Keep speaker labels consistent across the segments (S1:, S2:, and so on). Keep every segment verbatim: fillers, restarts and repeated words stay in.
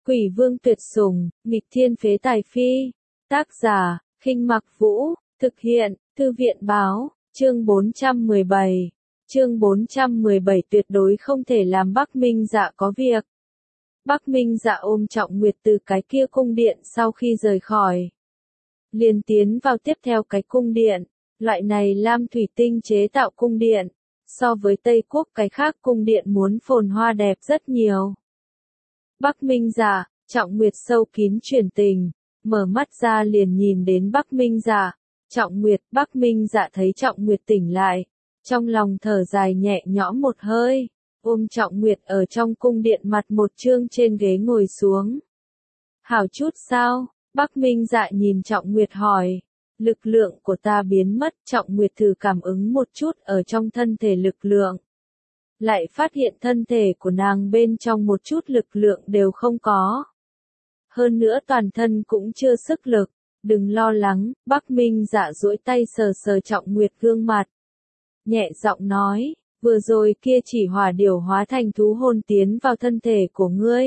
S1: Quỷ vương tuyệt sủng, nghịch thiên phế tài phi. Tác giả, Khinh Mặc Vũ, thực hiện, Thư viện báo, chương bốn trăm mười bảy. Chương bốn trăm mười bảy tuyệt đối không thể làm Bắc Minh Dạ có việc. Bắc Minh Dạ ôm Trọng Nguyệt từ cái kia cung điện sau khi rời khỏi. Liền tiến vào tiếp theo cái cung điện, loại này lam thủy tinh chế tạo cung điện, so với Tây Quốc cái khác cung điện muốn phồn hoa đẹp rất nhiều. Bắc Minh Dạ, Trọng Nguyệt sâu kín chuyển tình, mở mắt ra liền nhìn đến Bắc Minh Dạ. Trọng Nguyệt, Bắc Minh Dạ thấy Trọng Nguyệt tỉnh lại, trong lòng thở dài nhẹ nhõm một hơi, ôm Trọng Nguyệt ở trong cung điện mặt một chương trên ghế ngồi xuống. Hảo chút sao? Bắc Minh Dạ nhìn Trọng Nguyệt hỏi. Lực lượng của ta biến mất, Trọng Nguyệt thử cảm ứng một chút ở trong thân thể lực lượng. Lại phát hiện thân thể của nàng bên trong một chút lực lượng đều không có. Hơn nữa toàn thân cũng chưa sức lực. Đừng lo lắng, Bắc Minh Dạ duỗi tay sờ sờ Trọng Nguyệt gương mặt. Nhẹ giọng nói, vừa rồi kia chỉ hỏa điểu hóa thành thú hồn tiến vào thân thể của ngươi.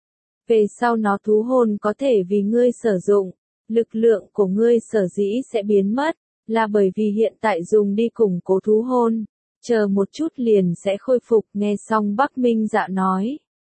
S1: Về sau nó thú hồn có thể vì ngươi sử dụng, lực lượng của ngươi sở dĩ sẽ biến mất, là bởi vì hiện tại dùng đi củng cố thú hồn, chờ một chút liền sẽ khôi phục. Nghe xong Bắc Minh Dạ nói.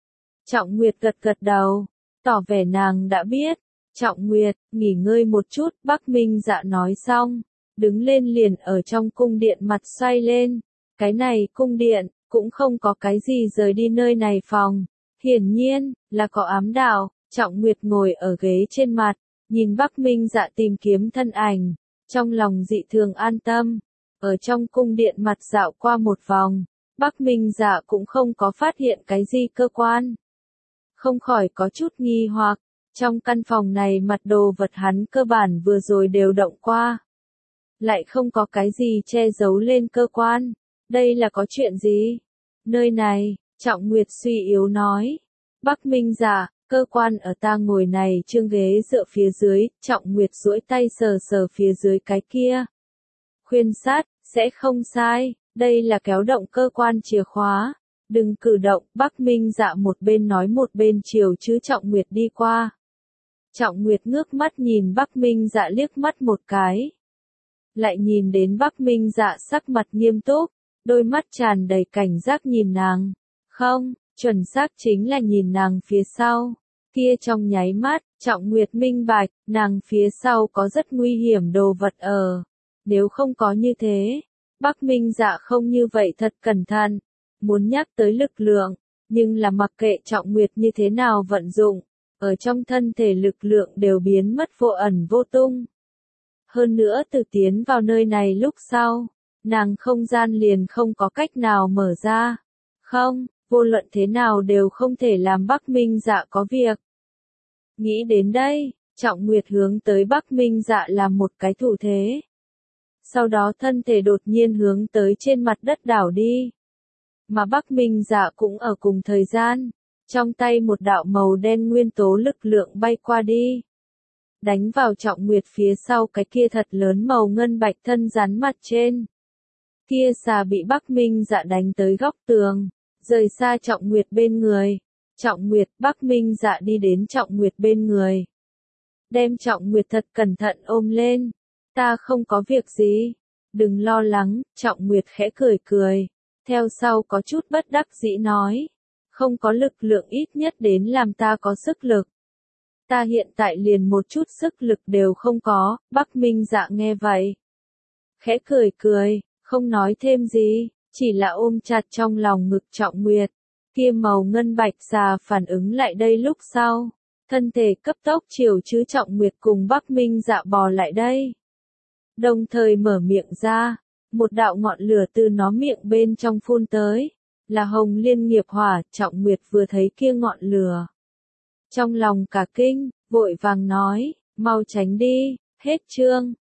S1: Trọng Nguyệt gật gật đầu, tỏ vẻ nàng đã biết. Trọng Nguyệt, nghỉ ngơi một chút, Bắc Minh Dạ nói xong, đứng lên liền ở trong cung điện mặt xoay lên. Cái này cung điện, cũng không có cái gì rời đi nơi này phòng. Hiển nhiên, là có ám đạo. Trọng Nguyệt ngồi ở ghế trên mặt, nhìn Bắc Minh Dạ tìm kiếm thân ảnh, trong lòng dị thường an tâm. Ở trong cung điện mặt dạo qua một vòng, Bắc Minh Dạ cũng không có phát hiện cái gì cơ quan. Không khỏi có chút nghi hoặc, trong căn phòng này mặt đồ vật hắn cơ bản vừa rồi đều động qua. Lại không có cái gì che giấu lên cơ quan. Đây là có chuyện gì? Nơi này, Trọng Nguyệt suy yếu nói. Bắc Minh Dạ, cơ quan ở ta ngồi này chương ghế dựa phía dưới, Trọng Nguyệt duỗi tay sờ sờ phía dưới cái kia. Khuyên sát, sẽ không sai, đây là kéo động cơ quan chìa khóa. Đừng cử động, Bắc Minh Dạ một bên nói một bên chiều chứ Trọng Nguyệt đi qua. Trọng Nguyệt ngước mắt nhìn Bắc Minh Dạ liếc mắt một cái. Lại nhìn đến Bắc Minh Dạ sắc mặt nghiêm túc, đôi mắt tràn đầy cảnh giác nhìn nàng. Không, chuẩn xác chính là nhìn nàng phía sau. Kia trong nháy mắt, Trọng Nguyệt minh bạch, nàng phía sau có rất nguy hiểm đồ vật ở. Nếu không có như thế, Bắc Minh Dạ không như vậy thật cẩn thận. Muốn nhắc tới lực lượng, nhưng là mặc kệ Trọng Nguyệt như thế nào vận dụng, ở trong thân thể lực lượng đều biến mất vô ẩn vô tung. Hơn nữa từ tiến vào nơi này lúc sau, nàng không gian liền không có cách nào mở ra. Không, vô luận thế nào đều không thể làm Bắc Minh Dạ có việc. Nghĩ đến đây, Trọng Nguyệt hướng tới Bắc Minh Dạ làm một cái thủ thế. Sau đó thân thể đột nhiên hướng tới trên mặt đất đảo đi. Mà Bắc Minh Dạ cũng ở cùng thời gian, trong tay một đạo màu đen nguyên tố lực lượng bay qua đi. Đánh vào Trọng Nguyệt phía sau cái kia thật lớn màu ngân bạch thân rắn mặt trên. Kia xà bị Bắc Minh Dạ đánh tới góc tường, rời xa Trọng Nguyệt bên người. Trọng Nguyệt, Bắc Minh Dạ đi đến Trọng Nguyệt bên người. Đem Trọng Nguyệt thật cẩn thận ôm lên. Ta không có việc gì. Đừng lo lắng, Trọng Nguyệt khẽ cười cười. Theo sau có chút bất đắc dĩ nói. Không có lực lượng ít nhất đến làm ta có sức lực. Ta hiện tại liền một chút sức lực đều không có. Bắc Minh Dạ nghe vậy. Khẽ cười cười, không nói thêm gì, chỉ là ôm chặt trong lòng ngực Trọng Nguyệt. Kia màu ngân bạch xà phản ứng lại đây lúc sau. Thân thể cấp tốc chiều chứ Trọng Nguyệt cùng Bắc Minh Dạ bò lại đây. Đồng thời mở miệng ra, một đạo ngọn lửa từ nó miệng bên trong phun tới, là Hồng Liên nghiệp hỏa. Trọng Nguyệt vừa thấy kia ngọn lửa, trong lòng cả kinh, vội vàng nói, mau tránh đi. Hết chương.